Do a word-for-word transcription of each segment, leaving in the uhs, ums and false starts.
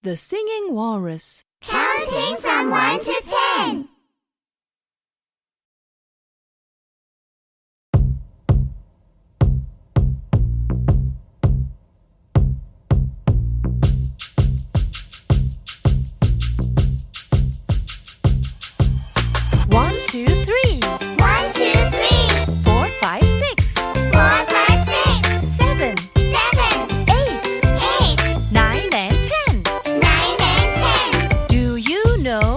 The Singing Walrus. Counting from one to ten. One, two, three. One, two, three. Four, five, six. Four, five, six. Seven. Seven. Eight. Eight. Nine and ten. Nine and ten. Do you know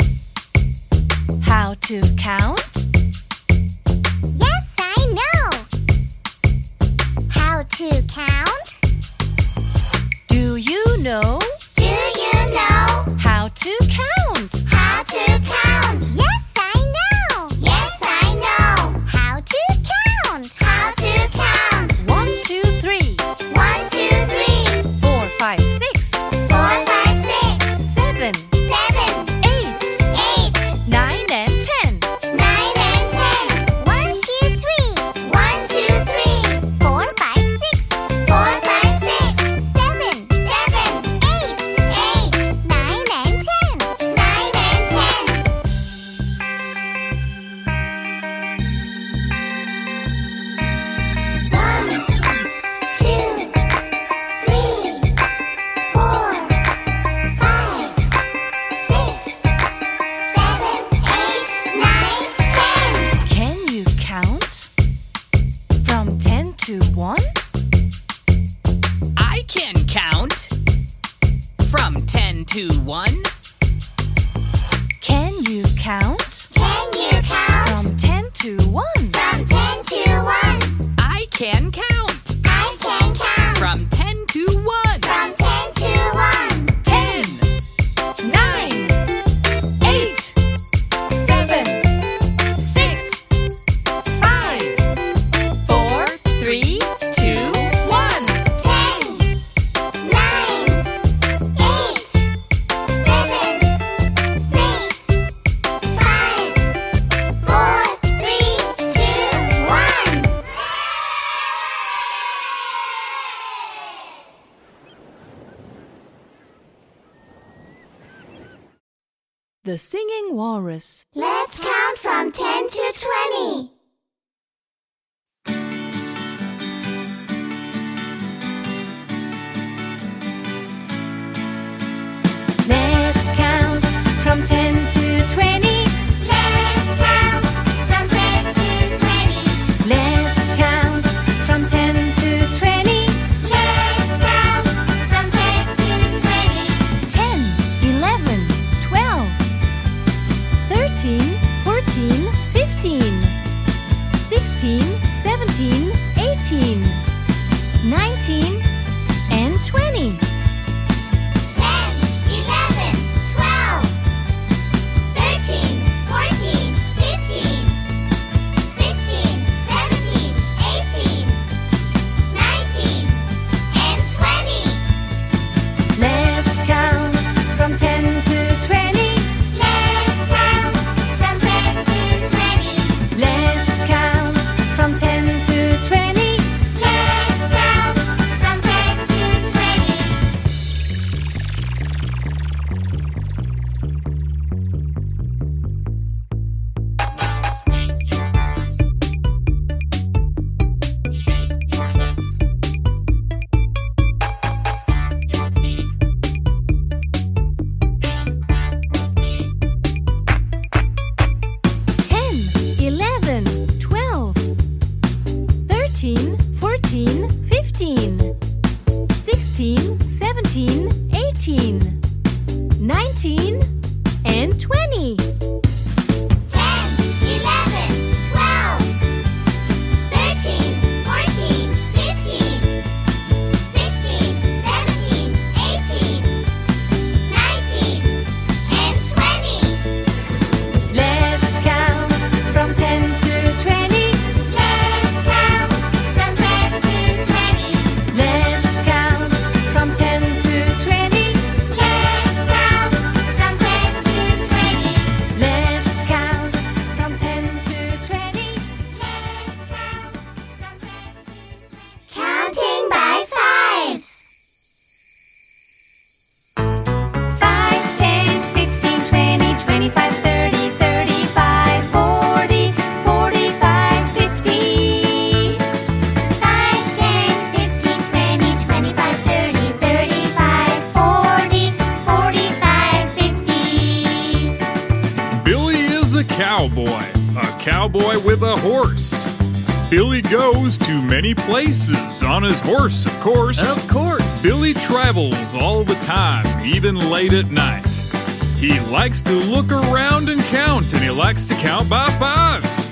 how to count? Yes, I know. How to count? Do you know Do you know how to count? how to count? Yes, I know. Yes, I know. How to count? How to count? One, two, three. One, two, three. Four, five, six. Four, five, six. Seven. Seven. Eight. Eight. Nine and ten. Nine and ten. One, two, three. One, two, three. Four, five, six. Four, five, six. Seven. Seven. Eight. Eight. Nine and ten. Nine and ten. One, two, three, four, five, six, seven, eight, nine, ten. Can you count from ten to one? I can count from ten to one. Can you count Can you count from ten to one? from ten to one? I can count I can count from ten to one. from ten to one. Ten, Nine. Eight. Seven. Six. Five. Four. Three. Two. One. Ten, nine, eight, seven, six, five, four, three, two, one. The Singing Walrus. Let's count from ten to twenty. Let's count from ten to twenty. Let's count from ten to twenty. Let's count from ten to twenty. Let's count from ten to twenty. Ten. Eleven. Twelve. Thirteen. Fourteen. Fifteen. horse. Billy goes to many places on his horse, of course. Of course. Billy travels all the time, even late at night. He likes to look around and count, and he likes to count by fives.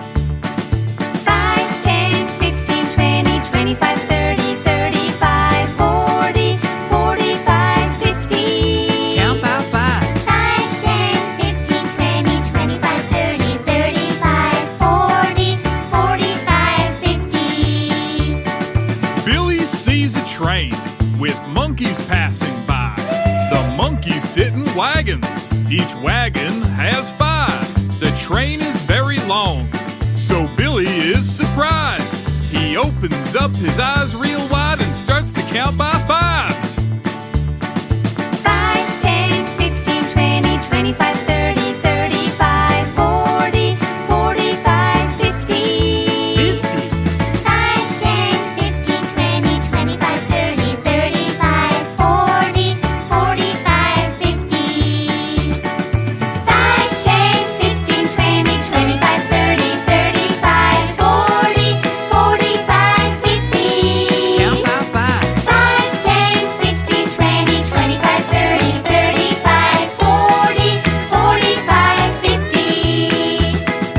five, ten, fifteen, twenty, twenty-five, thirty, thirty-five, forty, forty-five, fifty. Count by fives. five, ten, fifteen, twenty, twenty-five, thirty, thirty-five, forty, forty-five, fifty. Billy sees a train with monkeys passing by. The monkeys sit in wagons. Each wagon has five. The train is very long, so Billy is surprised. He opens up his eyes real wide and starts to count by fives. five, ten, fifteen, twenty, twenty-five, thirty, thirty-five, forty, forty-five, fifty. Fifty. five, ten, fifteen, twenty, twenty-five, thirty, thirty-five, forty, forty-five, fifty. five, ten, fifteen, twenty, twenty-five, thirty, thirty-five, forty, forty-five, fifty. Count by fives. five, ten, fifteen, twenty, twenty-five, thirty, thirty-five, forty, forty-five, fifty.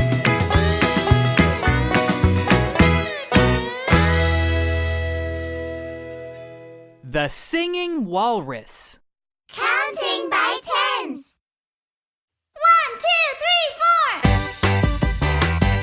The Singing Walrus. Counting by tens. One, two, three, four.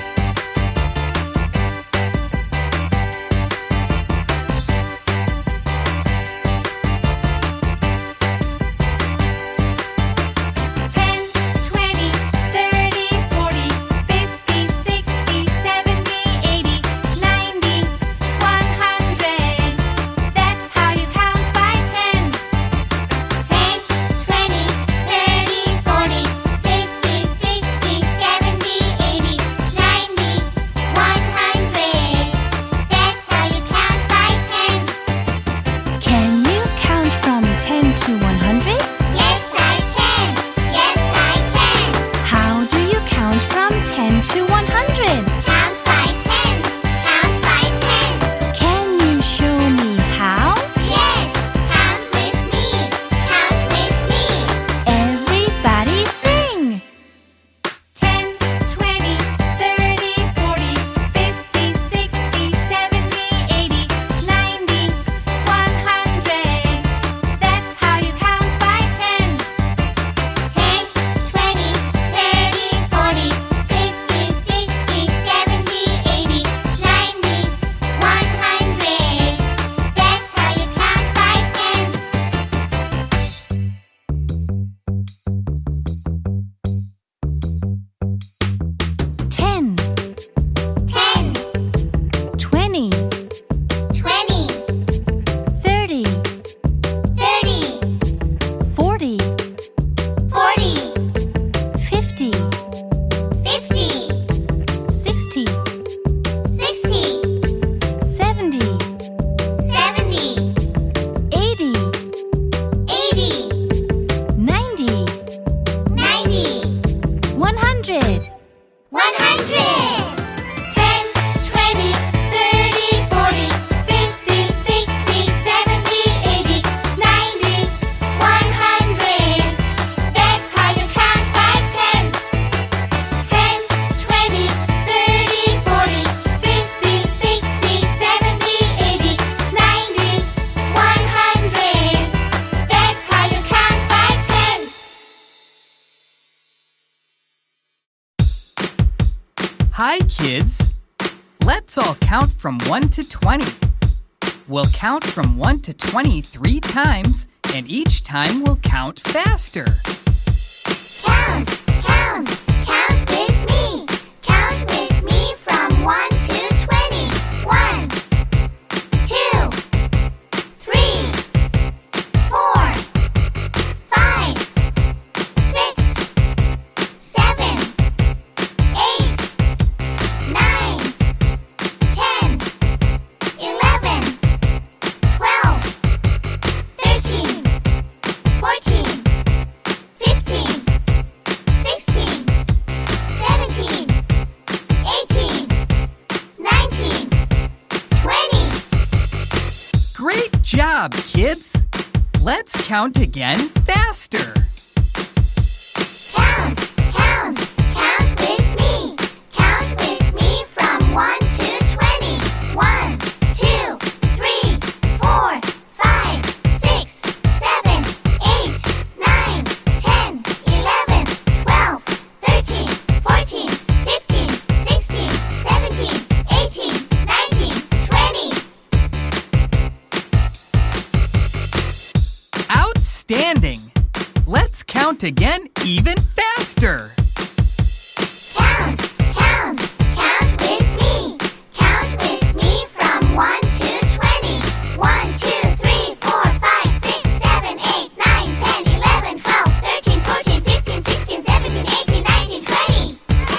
ten, twenty, thirty, forty, fifty, sixty, seventy, eighty, ninety, one hundred. That's how you count by tens. ten, twenty, thirty, forty, fifty, sixty, seventy, eighty, ninety, one hundred. That's how you count by tens. Can you count from ten to one hundred? Yes, I can. Yes, I can. How do you count from ten to one hundred? Count by tens. Count by tens. Can you show me how? Yes, count with me. Count with me. Everybody sing! ten, twenty, thirty, forty, fifty, sixty, seventy, eighty, ninety, one hundred. That's how you count by tens. ten, twenty, thirty, forty, fifty, sixty, seventy, eighty, ninety, one hundred. That's how you count by tens. ten, ten, twenty, twenty, thirty, thirty, forty, forty, fifty, fifty, sixty, sixty, seventy, seventy, eighty, eighty, ninety, ninety, one hundred. one hundred. ten, twenty, thirty, forty, fifty, sixty, seventy, eighty, ninety, one hundred. That's how you count by tens. ten, twenty, thirty, forty, fifty, sixty, seventy, eighty, ninety, one hundred. That's how you count by tens. Hi, kids. Let's all count from one to twenty. We'll count from one to twenty three times, and each time we'll count faster. Count, count, count with me. Count with me from one to twenty. One, two, three, four, five, six, seven, eight, nine, ten, eleven, twelve, thirteen, fourteen, fifteen, sixteen, job, kids! Let's count again faster. Count, count, count with me. Count with me from one to twenty. One, two, three, four, five, six, seven, eight, nine, ten, eleven, twelve, thirteen, fourteen, fifteen, sixteen, seventeen, eighteen, nineteen, twenty. Outstanding! Let's count again even faster. Count, count, count with me. Count with me from one to twenty. One, two, three, four, five, six, seven, eight, nine, ten, eleven, twelve, thirteen, fourteen, fifteen, sixteen, seventeen, eighteen, nineteen, twenty.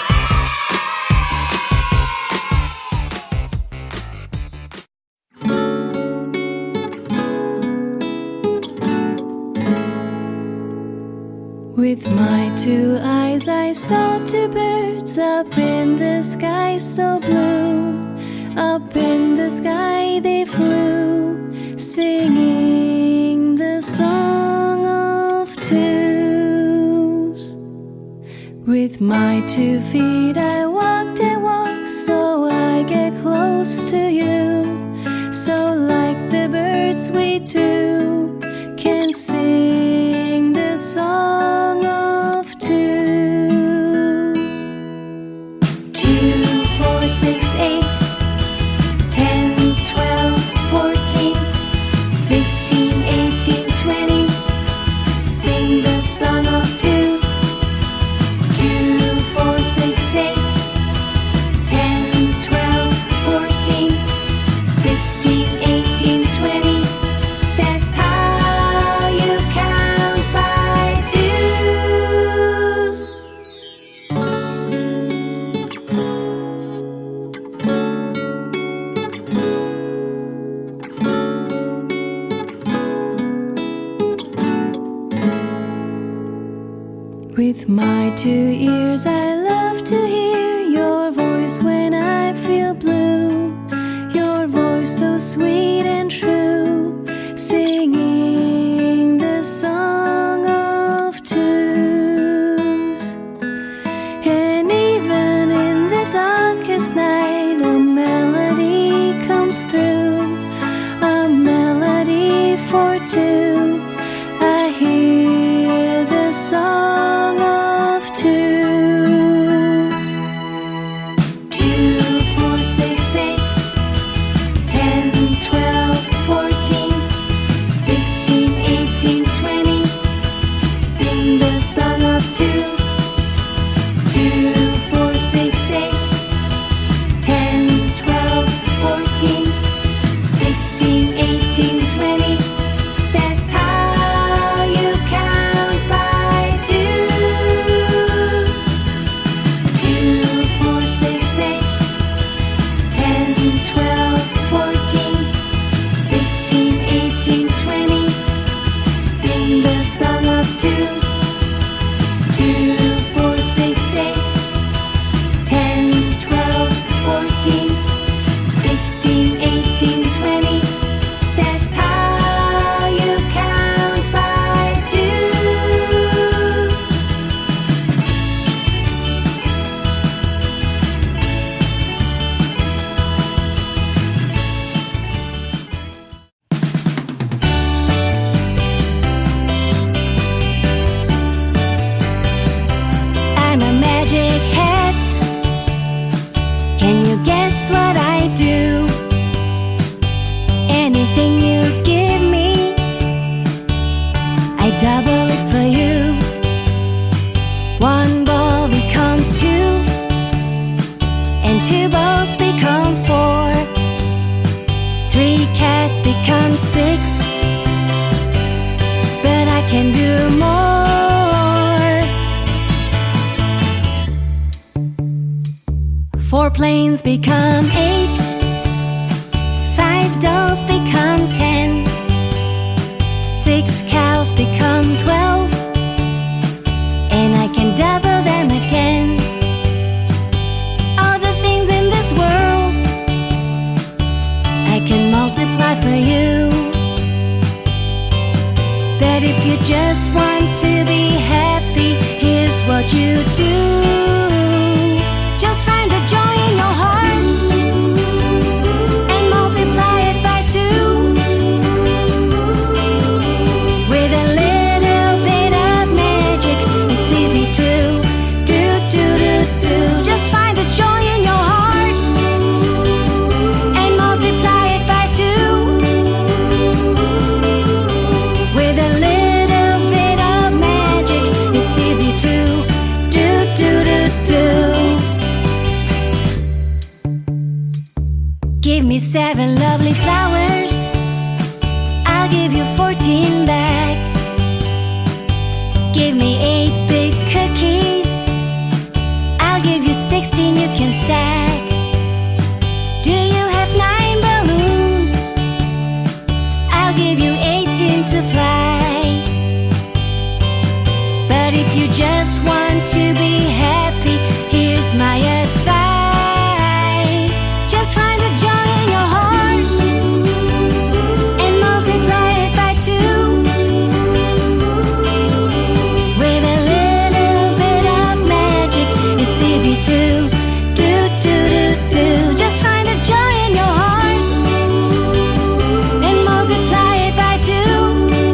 With my two eyes I saw two birds up in the sky so blue. Up in the sky they flew, singing the song of twos. With my two feet I walked and walked so I get close to you. So like the birds we two can sing the song of twos. Two, four, six, eight, ten, twelve, fourteen, sixteen, eighteen, twenty. Sing the song of twos. Two, four, six, eight, ten, twelve, fourteen, sixteen, eighteen, twenty. That's how you count by twos. With my two ears I love to hear your voice when I feel blue. Your voice so sweet and true, singing the song of twos. And even in the darkest night a melody comes through, a melody for two. I hear the song of twos. Two, four, six, eight, ten, twelve, fourteen, sixteen, eighteen, twenty. Sing the song of twos. Two, four, six, eight, ten, twelve, fourteen, sixteen, eighteen, twenty. That's how you count by twos. Two, four, six, eight, ten, twelve, fourteen, sixteen, eighteen, twenty. Sing the song of twos. Two, four, six, eight, ten, twelve, fourteen, sixteen, eighteen, twenty. That's how you count by twos. I'm a magic hat. Can you guess what I do? Anything you give me, I double it for you. One ball becomes two, and two balls become four. Three cats become six, but I can do more. Four planes become eight, five dolls become ten, six cows become twelve, and I can double them again. All the things in this world I can multiply for you. But if you just want to be happy, here's what you do. Just find the joy in your heart and multiply it by two. With a little bit of magic, it's easy to do, do, do, do. Just find the joy in your heart and multiply it by two. With a little bit of magic, it's easy to do, do, do, do. Give me seven lovely flowers, I'll give you fourteen back. Give me eight big cookies, I'll give you sixteen you can stack. Do you have nine balloons? I'll give you eighteen to fly. But if you just want to be happy, here's my advice. Just find the joy in your heart and multiply it by two. With a little bit of magic, it's easy to do, do, do, do. Just find the joy in your heart and multiply it by two.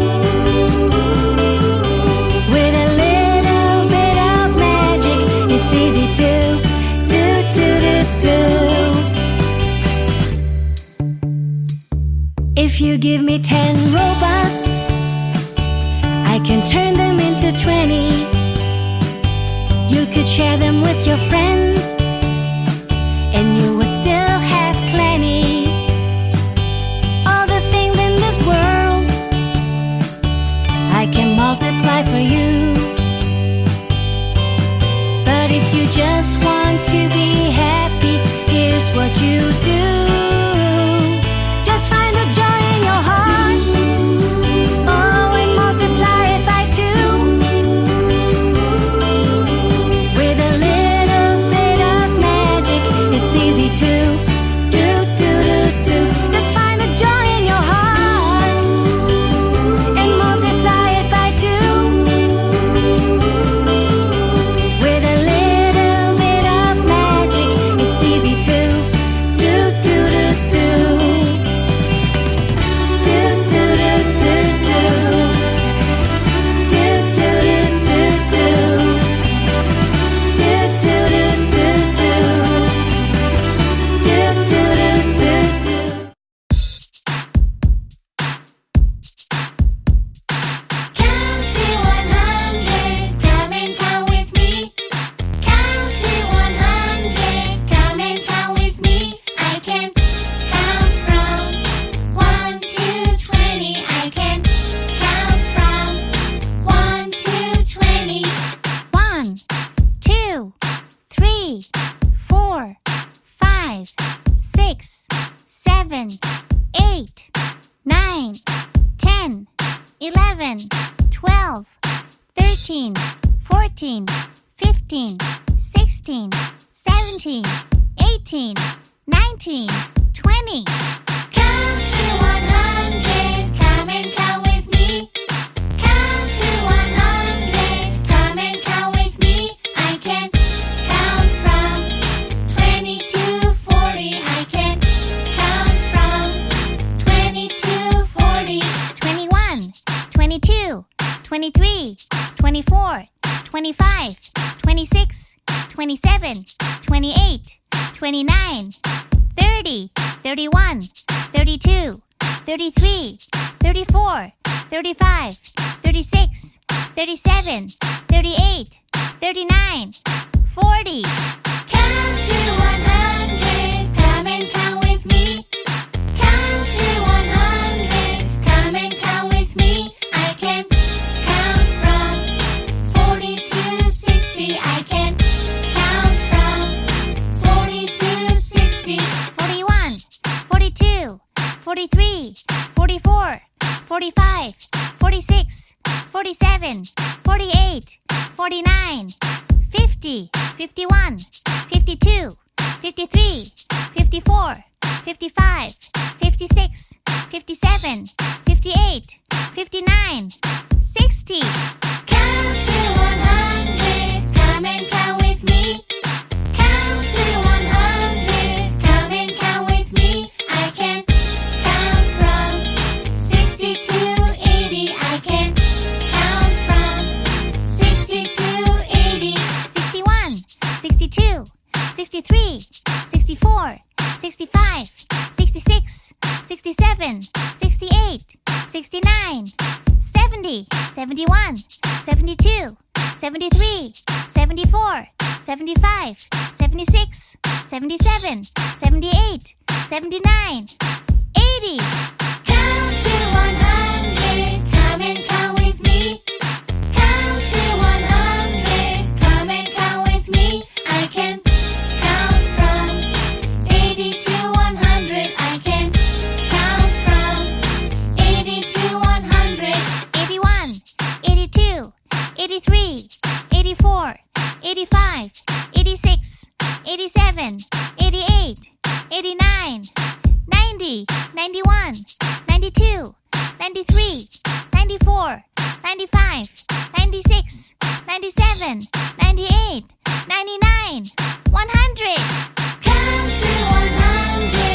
With a little bit of magic, it's easy to do, do, do, do. If you give me ten robots, I can turn them into twenty. You could share them with your friends, and you would still have plenty. All the things in this world I can multiply for you. But if you just want to be happy, here's what you do. Just find the joy in your heart, oh, and multiply it by two. With a little bit of magic, it's easy to do, do, do, do. Just find the joy in your heart and multiply it by two. With a little bit of magic, it's easy to do, do, do, do. Do, do, do, do, do. Do, do, do, do, do. Do, do, do, do, do. Do, do, do, do, do. Count to one hundred, come and count with me. Count to one hundred, come and count with me. I can count from one to twenty. I can count from one to twenty. One, two, three, four, five, six, seven, eight, nine, ten, eleven, twelve, thirteen, fourteen, fifteen, sixteen, seventeen, eighteen, nineteen, twenty. Count to one hundred, come and count with me. Count to one hundred, come and count with me. I can count from twenty to forty. I can count from twenty to forty. Twenty-one, twenty-two, twenty-three, twenty-four, twenty-five, twenty-six, twenty-seven, twenty-eight, twenty-nine, thirty, thirty-one, thirty-two, thirty-three, thirty-four, thirty-five, thirty-six, thirty-seven, thirty-eight, thirty-nine, forty. Count to one hundred, come and count with me. Count to one hundred, come and count with me. I can count from forty to sixty. I can count from forty to sixty. Forty-one, forty-two, forty-three, forty-four, forty-five, forty-six, forty-seven, forty-eight, forty-nine, fifty, fifty-one, fifty-two, fifty-three, fifty-four, fifty-five, fifty-six, fifty-seven, fifty-eight, fifty-nine, sixty. Count to one hundred. Come and count with me. Count to one hundred. Come and count with me. I can count from sixty to eighty. I can count from sixty to eighty. sixty-one, sixty-two, sixty-three, sixty-four, sixty-five, sixty-six, sixty-seven, sixty-eight, sixty-nine, seventy, seventy-one, seventy-two, seventy-three, seventy-four, seventy-five, seventy-six, seventy-seven, seventy-eight, seventy-nine, eighty. Count to one hundred. Come and count with me. Count to one hundred. Come and count with me. I can count from eighty to one hundred. I can count from eighty to one hundred. eighty-one, eighty-two, eighty-three, eighty-four, eighty-five, eighty-six, eighty-seven, eighty-eight, eighty-nine, ninety, ninety-one, ninety-two, ninety-three, ninety-four, ninety-five, ninety-six, ninety-seven, ninety-eight, ninety-nine, one hundred. Count to one hundred.